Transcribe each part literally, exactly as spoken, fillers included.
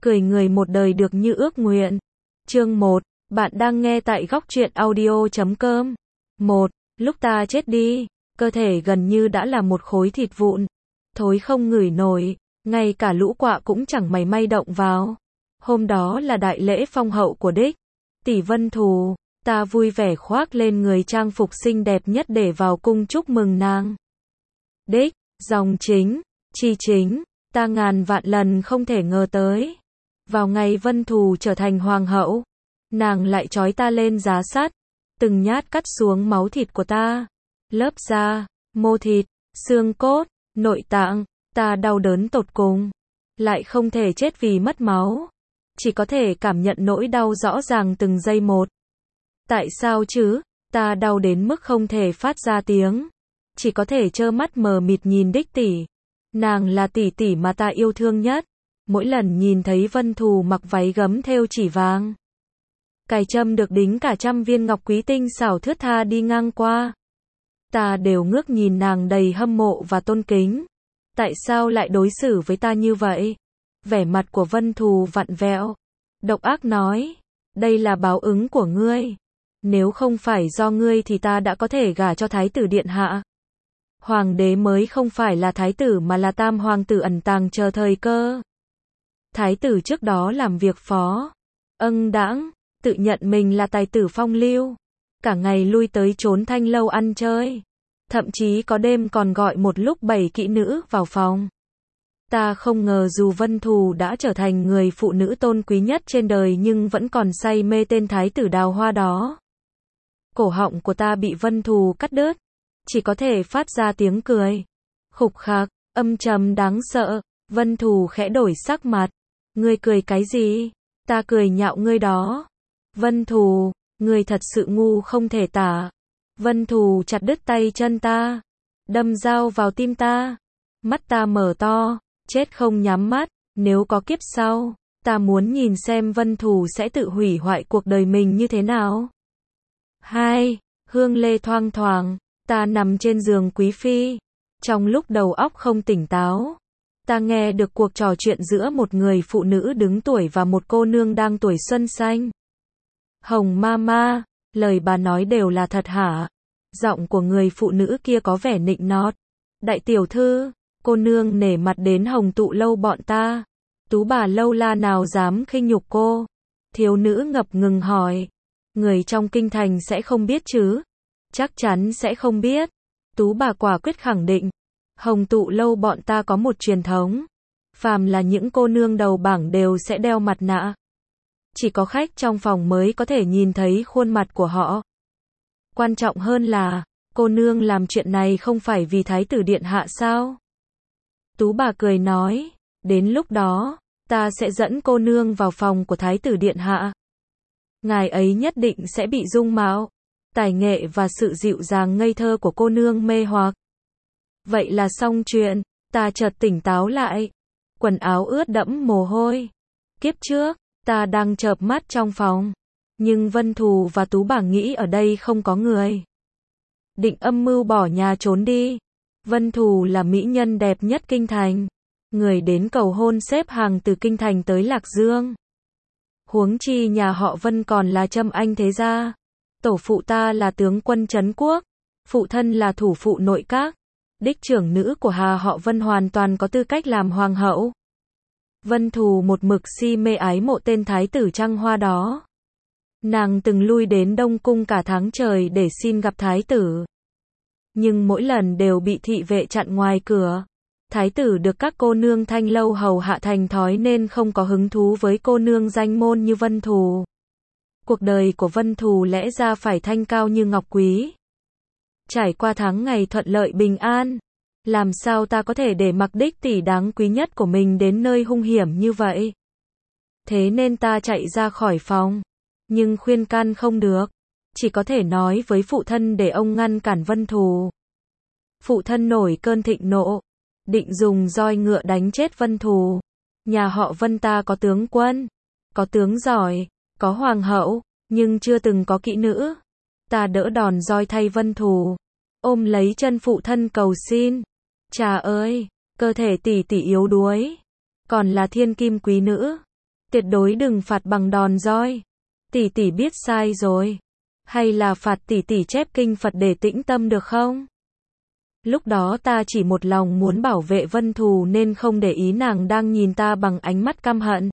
cười người một đời được như ước nguyện. Chương một, bạn đang nghe tại góc truyện audio chấm com. một. Lúc ta chết đi, cơ thể gần như đã là một khối thịt vụn, thối không ngửi nổi, ngay cả lũ quạ cũng chẳng mảy may động vào. Hôm đó là đại lễ phong hậu của đích tỷ Vân Thù, ta vui vẻ khoác lên người trang phục xinh đẹp nhất để vào cung chúc mừng nàng. Đích, dòng chính, chi chính, ta ngàn vạn lần không thể ngờ tới. Vào ngày Vân Thù trở thành hoàng hậu, nàng lại trói ta lên giá sắt, từng nhát cắt xuống máu thịt của ta, lớp da, mô thịt, xương cốt, nội tạng, ta đau đớn tột cùng, lại không thể chết vì mất máu, chỉ có thể cảm nhận nỗi đau rõ ràng từng giây một. Tại sao chứ? Ta đau đến mức không thể phát ra tiếng, chỉ có thể trơ mắt mờ mịt nhìn đích tỷ. Nàng là tỷ tỷ mà ta yêu thương nhất. Mỗi lần nhìn thấy Vân Thù mặc váy gấm thêu chỉ vàng, cài trâm được đính cả trăm viên ngọc quý tinh xảo thướt tha đi ngang qua, ta đều ngước nhìn nàng đầy hâm mộ và tôn kính. Tại sao lại đối xử với ta như vậy? Vẻ mặt của Vân Thù vặn vẹo, độc ác nói, đây là báo ứng của ngươi. Nếu không phải do ngươi thì ta đã có thể gả cho thái tử điện hạ. Hoàng đế mới không phải là thái tử mà là tam hoàng tử ẩn tàng chờ thời cơ. Thái tử trước đó làm việc phó, âng đãng, tự nhận mình là tài tử phong lưu, cả ngày lui tới trốn thanh lâu ăn chơi, thậm chí có đêm còn gọi một lúc bảy kỹ nữ vào phòng. Ta không ngờ dù Vân Thù đã trở thành người phụ nữ tôn quý nhất trên đời nhưng vẫn còn say mê tên thái tử đào hoa đó. Cổ họng của ta bị Vân Thù cắt đứt, chỉ có thể phát ra tiếng cười khục khạc, âm trầm đáng sợ. Vân Thù khẽ đổi sắc mặt. Ngươi cười cái gì? Ta cười nhạo ngươi đó. Vân Thù, ngươi thật sự ngu không thể tả. Vân Thù chặt đứt tay chân ta, đâm dao vào tim ta. Mắt ta mở to, chết không nhắm mắt. Nếu có kiếp sau, ta muốn nhìn xem Vân Thù sẽ tự hủy hoại cuộc đời mình như thế nào. Hai, hương lê thoang thoảng, ta nằm trên giường quý phi. Trong lúc đầu óc không tỉnh táo, ta nghe được cuộc trò chuyện giữa một người phụ nữ đứng tuổi và một cô nương đang tuổi xuân xanh. Hồng Mama, lời bà nói đều là thật hả? Giọng của người phụ nữ kia có vẻ nịnh nọt. Đại tiểu thư, cô nương nể mặt đến Hồng Tụ lâu bọn ta. Tú bà lâu la nào dám khinh nhục cô? Thiếu nữ ngập ngừng hỏi. Người trong kinh thành sẽ không biết chứ? Chắc chắn sẽ không biết. Tú bà quả quyết khẳng định. Hồng Tụ lâu bọn ta có một truyền thống, phàm là những cô nương đầu bảng đều sẽ đeo mặt nạ. Chỉ có khách trong phòng mới có thể nhìn thấy khuôn mặt của họ. Quan trọng hơn là, cô nương làm chuyện này không phải vì thái tử điện hạ sao? Tú bà cười nói, đến lúc đó, ta sẽ dẫn cô nương vào phòng của thái tử điện hạ. Ngài ấy nhất định sẽ bị dung mạo, tài nghệ và sự dịu dàng ngây thơ của cô nương mê hoặc. Vậy là xong chuyện, ta chợt tỉnh táo lại. Quần áo ướt đẫm mồ hôi. Kiếp trước, ta đang chợp mắt trong phòng. Nhưng Vân Thù và Tú bà nghĩ ở đây không có người. Định âm mưu bỏ nhà trốn đi. Vân Thù là mỹ nhân đẹp nhất kinh thành. Người đến cầu hôn xếp hàng từ kinh thành tới Lạc Dương. Huống chi nhà họ Vân còn là Trâm Anh thế gia. Tổ phụ ta là tướng quân trấn quốc. Phụ thân là thủ phụ nội các. Đích trưởng nữ của Hà họ Vân hoàn toàn có tư cách làm hoàng hậu. Vân Thù một mực si mê ái mộ tên thái tử trăng hoa đó. Nàng từng lui đến Đông Cung cả tháng trời để xin gặp thái tử. Nhưng mỗi lần đều bị thị vệ chặn ngoài cửa. Thái tử được các cô nương thanh lâu hầu hạ thành thói nên không có hứng thú với cô nương danh môn như Vân Thù. Cuộc đời của Vân Thù lẽ ra phải thanh cao như ngọc quý. Trải qua tháng ngày thuận lợi bình an, làm sao ta có thể để mặc đích tỷ đáng quý nhất của mình đến nơi hung hiểm như vậy? Thế nên ta chạy ra khỏi phòng, nhưng khuyên can không được, chỉ có thể nói với phụ thân để ông ngăn cản Vân Thù. Phụ thân nổi cơn thịnh nộ, định dùng roi ngựa đánh chết Vân Thù. Nhà họ Vân ta có tướng quân, có tướng giỏi, có hoàng hậu, nhưng chưa từng có kỹ nữ. Ta đỡ đòn roi thay Vân Thù, ôm lấy chân phụ thân cầu xin. Cha ơi, cơ thể tỷ tỷ yếu đuối, còn là thiên kim quý nữ, Tuyệt đối đừng phạt bằng đòn roi. Tỷ tỷ biết sai rồi. Hay là phạt tỷ tỷ chép kinh Phật để tĩnh tâm được không? Lúc đó ta chỉ một lòng muốn bảo vệ Vân Thù nên không để ý nàng đang nhìn ta bằng ánh mắt căm hận.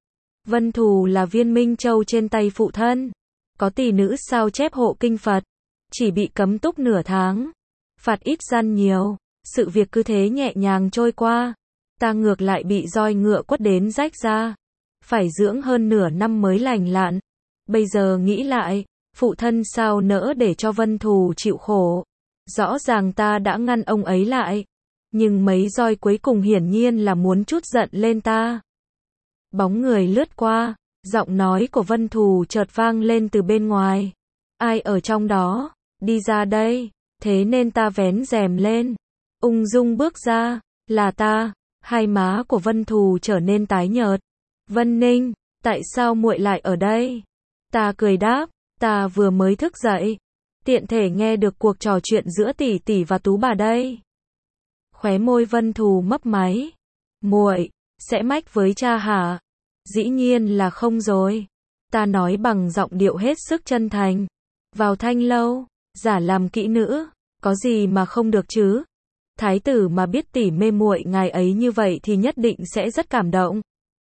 Vân Thù là viên minh châu trên tay phụ thân. Có tỷ nữ sao chép hộ kinh Phật. Chỉ bị cấm túc nửa tháng. Phạt ít gian nhiều. Sự việc cứ thế nhẹ nhàng trôi qua. Ta ngược lại bị roi ngựa quất đến rách ra. Phải dưỡng hơn nửa năm mới lành lặn. Bây giờ nghĩ lại, phụ thân sao nỡ để cho Vân Thù chịu khổ. Rõ ràng ta đã ngăn ông ấy lại. Nhưng mấy roi cuối cùng hiển nhiên là muốn trút giận lên ta. Bóng người lướt qua, giọng nói của Vân Thù chợt vang lên từ bên ngoài. Ai ở trong đó? Đi ra đây. Thế nên ta vén rèm lên. Ung dung bước ra. Là ta. Hai má của Vân Thù trở nên tái nhợt. Vân Ninh, tại sao muội lại ở đây? Ta cười đáp, ta vừa mới thức dậy. Tiện thể nghe được cuộc trò chuyện giữa tỷ tỷ và Tú bà đây. Khóe môi Vân Thù mấp máy. Muội, sẽ mách với cha hả? Dĩ nhiên là không rồi. Ta nói bằng giọng điệu hết sức chân thành. Vào thanh lâu, giả làm kỹ nữ, có gì mà không được chứ? Thái tử mà biết tỷ mê muội ngài ấy như vậy thì nhất định sẽ rất cảm động.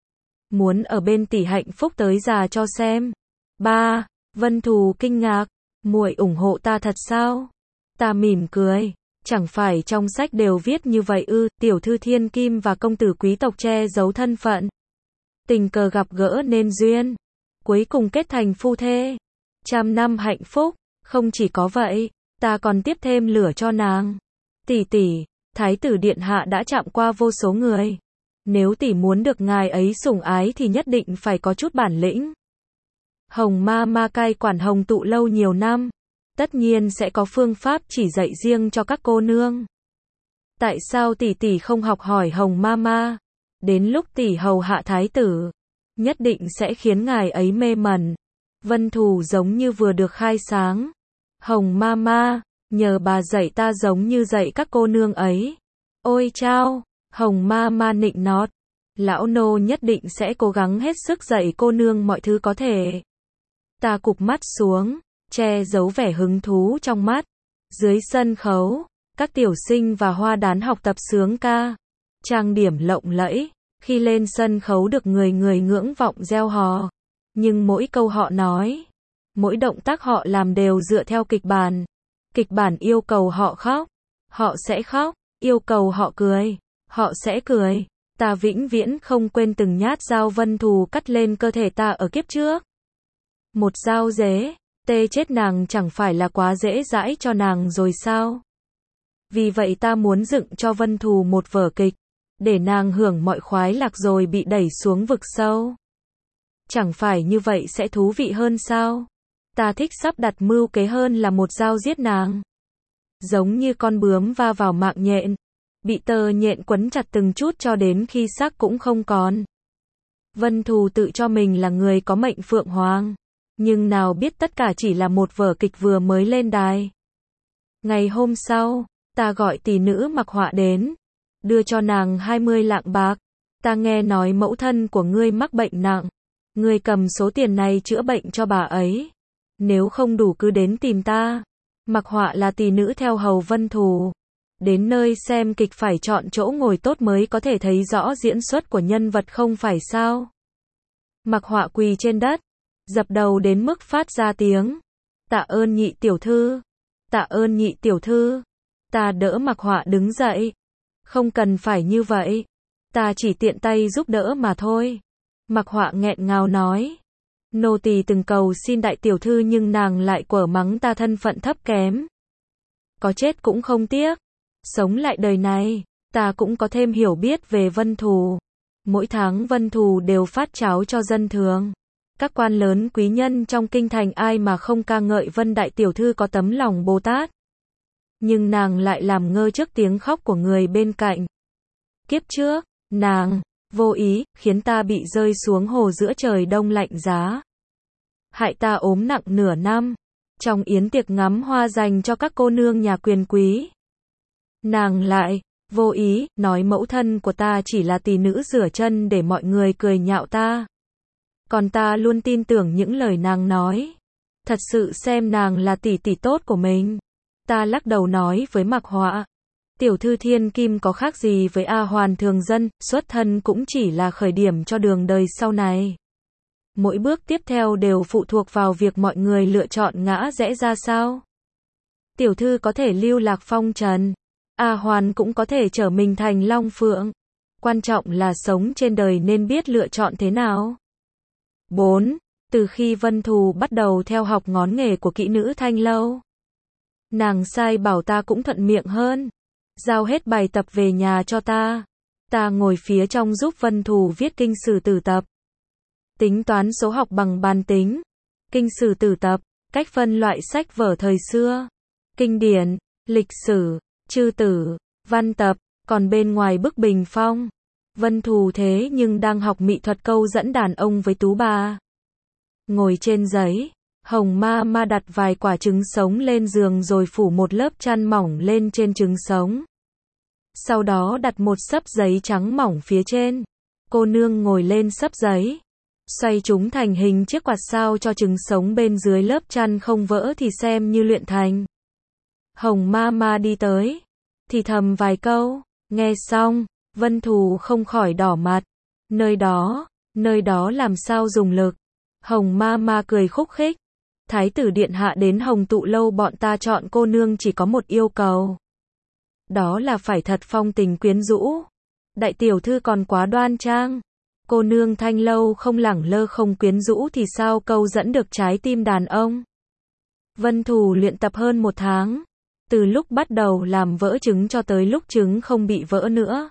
Muốn ở bên tỷ hạnh phúc tới già cho xem. Ba, Vân Thù kinh ngạc, muội ủng hộ ta thật sao? Ta mỉm cười, chẳng phải trong sách đều viết như vậy ư? Tiểu thư thiên kim và công tử quý tộc che giấu thân phận. Tình cờ gặp gỡ nên duyên, cuối cùng kết thành phu thê. Trăm năm hạnh phúc, không chỉ có vậy, ta còn tiếp thêm lửa cho nàng. Tỷ tỷ, thái tử điện hạ đã chạm qua vô số người. Nếu tỷ muốn được ngài ấy sủng ái thì nhất định phải có chút bản lĩnh. Hồng ma ma cai quản Hồng tụ lâu nhiều năm. Tất nhiên sẽ có phương pháp chỉ dạy riêng cho các cô nương. Tại sao tỷ tỷ không học hỏi Hồng ma ma? Đến lúc tỷ hầu hạ thái tử, nhất định sẽ khiến ngài ấy mê mẩn. Vân Thù giống như vừa được khai sáng. Hồng ma ma, nhờ bà dạy ta giống như dạy các cô nương ấy. Ôi chao! Hồng ma ma nịnh nọt. Lão nô nhất định sẽ cố gắng hết sức dạy cô nương mọi thứ có thể. Ta cụp mắt xuống, che giấu vẻ hứng thú trong mắt. Dưới sân khấu, các tiểu sinh và hoa đán học tập sướng ca. Trang điểm lộng lẫy, khi lên sân khấu được người người ngưỡng vọng reo hò. Nhưng mỗi câu họ nói, mỗi động tác họ làm đều dựa theo kịch bản. Kịch bản yêu cầu họ khóc, họ sẽ khóc, yêu cầu họ cười. Họ sẽ cười. Ta vĩnh viễn không quên từng nhát dao Vân Thù cắt lên cơ thể ta ở kiếp trước. Một dao dế, tê chết nàng chẳng phải là quá dễ dãi cho nàng rồi sao? Vì vậy ta muốn dựng cho Vân Thù một vở kịch, để nàng hưởng mọi khoái lạc rồi bị đẩy xuống vực sâu. Chẳng phải như vậy sẽ thú vị hơn sao? Ta thích sắp đặt mưu kế hơn là một dao giết nàng. Giống như con bướm va vào mạng nhện. Bị tơ nhện quấn chặt từng chút cho đến khi xác cũng không còn. Vân Thù tự cho mình là người có mệnh phượng hoàng. Nhưng nào biết tất cả chỉ là một vở kịch vừa mới lên đài. Ngày hôm sau, ta gọi tỷ nữ mặc họa đến. Đưa cho nàng hai mươi lạng bạc. Ta nghe nói mẫu thân của ngươi mắc bệnh nặng. Ngươi cầm số tiền này chữa bệnh cho bà ấy. Nếu không đủ cứ đến tìm ta. Mặc họa là tỷ nữ theo hầu Vân Thù. Đến nơi xem kịch phải chọn chỗ ngồi tốt mới có thể thấy rõ diễn xuất của nhân vật không phải sao. Mặc họa quỳ trên đất, dập đầu đến mức phát ra tiếng. Tạ ơn nhị tiểu thư. Tạ ơn nhị tiểu thư. Ta đỡ mặc họa đứng dậy. Không cần phải như vậy. Ta chỉ tiện tay giúp đỡ mà thôi. Mặc họa nghẹn ngào nói. Nô tỳ từng cầu xin đại tiểu thư nhưng nàng lại quở mắng ta thân phận thấp kém. Có chết cũng không tiếc. Sống lại đời này, ta cũng có thêm hiểu biết về Vân Thù. Mỗi tháng Vân Thù đều phát cháo cho dân thường. Các quan lớn quý nhân trong kinh thành ai mà không ca ngợi Vân đại tiểu thư có tấm lòng Bồ Tát. Nhưng nàng lại làm ngơ trước tiếng khóc của người bên cạnh. Kiếp trước, nàng, vô ý, khiến ta bị rơi xuống hồ giữa trời đông lạnh giá. Hại ta ốm nặng nửa năm. Trong yến tiệc ngắm hoa dành cho các cô nương nhà quyền quý. Nàng lại, vô ý, nói mẫu thân của ta chỉ là tỷ nữ rửa chân để mọi người cười nhạo ta. Còn ta luôn tin tưởng những lời nàng nói. Thật sự xem nàng là tỷ tỷ tốt của mình. Ta lắc đầu nói với Mạc Họa. Tiểu thư thiên kim có khác gì với A Hoàn thường dân, xuất thân cũng chỉ là khởi điểm cho đường đời sau này. Mỗi bước tiếp theo đều phụ thuộc vào việc mọi người lựa chọn ngã rẽ ra sao. Tiểu thư có thể lưu lạc phong trần. A Hoàn cũng có thể trở mình thành long phượng. Quan trọng là sống trên đời nên biết lựa chọn thế nào. bốn. Từ khi Vân Thù bắt đầu theo học ngón nghề của kỹ nữ Thanh Lâu, nàng sai bảo ta cũng thuận miệng hơn. Giao hết bài tập về nhà cho ta. Ta ngồi phía trong giúp Vân Thù viết kinh sử tử tập. Tính toán số học bằng bàn tính. Kinh sử tử tập, cách phân loại sách vở thời xưa. Kinh điển, lịch sử, chư tử, văn tập, còn bên ngoài bức bình phong. Vân Thù thế nhưng đang học mỹ thuật câu dẫn đàn ông với tú bà. Ngồi trên giấy, Hồng Ma Ma đặt vài quả trứng sống lên giường rồi phủ một lớp chăn mỏng lên trên trứng sống. Sau đó đặt một xấp giấy trắng mỏng phía trên. Cô nương ngồi lên xấp giấy, xoay chúng thành hình chiếc quạt sao cho trứng sống bên dưới lớp chăn không vỡ thì xem như luyện thành. Hồng Ma Ma đi tới, thì thầm vài câu, nghe xong, Vân Thù không khỏi đỏ mặt. Nơi đó, nơi đó làm sao dùng lực. Hồng Ma Ma cười khúc khích. Thái tử điện hạ đến Hồng Tụ lâu bọn ta chọn cô nương chỉ có một yêu cầu. Đó là phải thật phong tình quyến rũ. Đại tiểu thư còn quá đoan trang. Cô nương Thanh Lâu không lẳng lơ không quyến rũ thì sao câu dẫn được trái tim đàn ông. Vân Thù luyện tập hơn một tháng. Từ lúc bắt đầu làm vỡ trứng cho tới lúc trứng không bị vỡ nữa.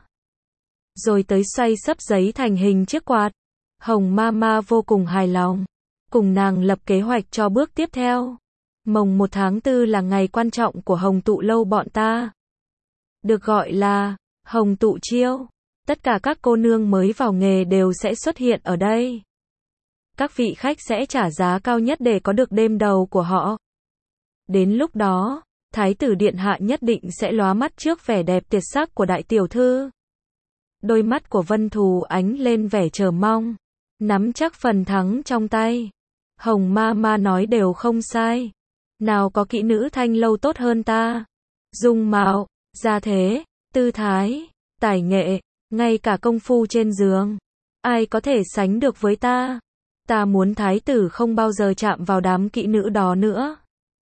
Rồi tới xoay xấp giấy thành hình chiếc quạt. Hồng Ma Ma vô cùng hài lòng. Cùng nàng lập kế hoạch cho bước tiếp theo. Mồng một tháng tư là ngày quan trọng của Hồng Tụ lâu bọn ta. Được gọi là Hồng Tụ chiêu. Tất cả các cô nương mới vào nghề đều sẽ xuất hiện ở đây. Các vị khách sẽ trả giá cao nhất để có được đêm đầu của họ. Đến lúc đó, Thái tử điện hạ nhất định sẽ lóa mắt trước vẻ đẹp tuyệt sắc của đại tiểu thư. Đôi mắt của Vân Thù ánh lên vẻ chờ mong, nắm chắc phần thắng trong tay. Hồng Ma Ma nói đều không sai. Nào có kỹ nữ Thanh Lâu tốt hơn ta. Dung mạo, gia thế, tư thái, tài nghệ, ngay cả công phu trên giường. Ai có thể sánh được với ta? Ta muốn thái tử không bao giờ chạm vào đám kỹ nữ đó nữa.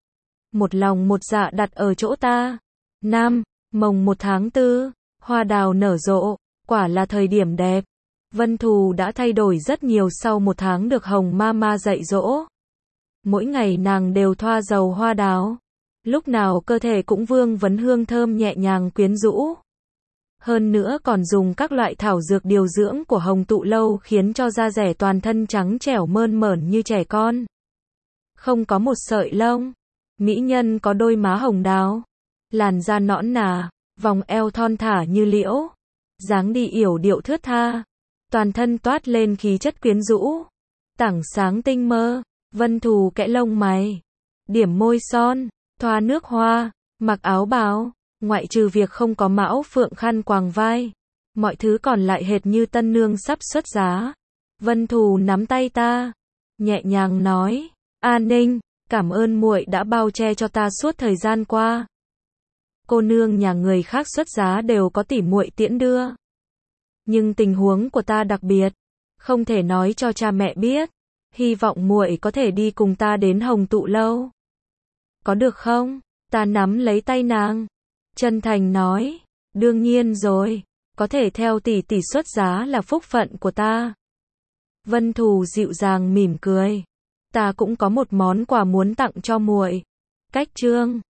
Một lòng một dạ đặt ở chỗ ta. Năm, mồng một tháng tư, hoa đào nở rộ, quả là thời điểm đẹp. Vân Thù đã thay đổi rất nhiều sau một tháng được Hồng Ma Ma dạy dỗ. Mỗi ngày nàng đều thoa dầu hoa đào. Lúc nào cơ thể cũng vương vấn hương thơm nhẹ nhàng quyến rũ. Hơn nữa còn dùng các loại thảo dược điều dưỡng của Hồng Tụ lâu khiến cho da dẻ toàn thân trắng trẻo mơn mởn như trẻ con. Không có một sợi lông. Mỹ nhân có đôi má hồng đào, làn da nõn nà, vòng eo thon thả như liễu, dáng đi yểu điệu thướt tha, toàn thân toát lên khí chất quyến rũ. Tảng sáng tinh mơ, Vân Thù kẽ lông mày, điểm môi son, thoa nước hoa, mặc áo bào, ngoại trừ việc không có mão phượng khăn quàng vai, mọi thứ còn lại hệt như tân nương sắp xuất giá. Vân Thù nắm tay ta, nhẹ nhàng nói, "An Ninh, cảm ơn muội đã bao che cho ta suốt thời gian qua. Cô nương nhà người khác xuất giá đều có tỉ muội tiễn đưa. Nhưng tình huống của ta đặc biệt, không thể nói cho cha mẹ biết. Hy vọng muội có thể đi cùng ta đến Hồng Tụ lâu. Có được không?" Ta nắm lấy tay nàng, chân thành nói, "Đương nhiên rồi, có thể theo tỷ tỷ xuất giá là phúc phận của ta." Vân Thù dịu dàng mỉm cười, "Ta cũng có một món quà muốn tặng cho muội." Cách chương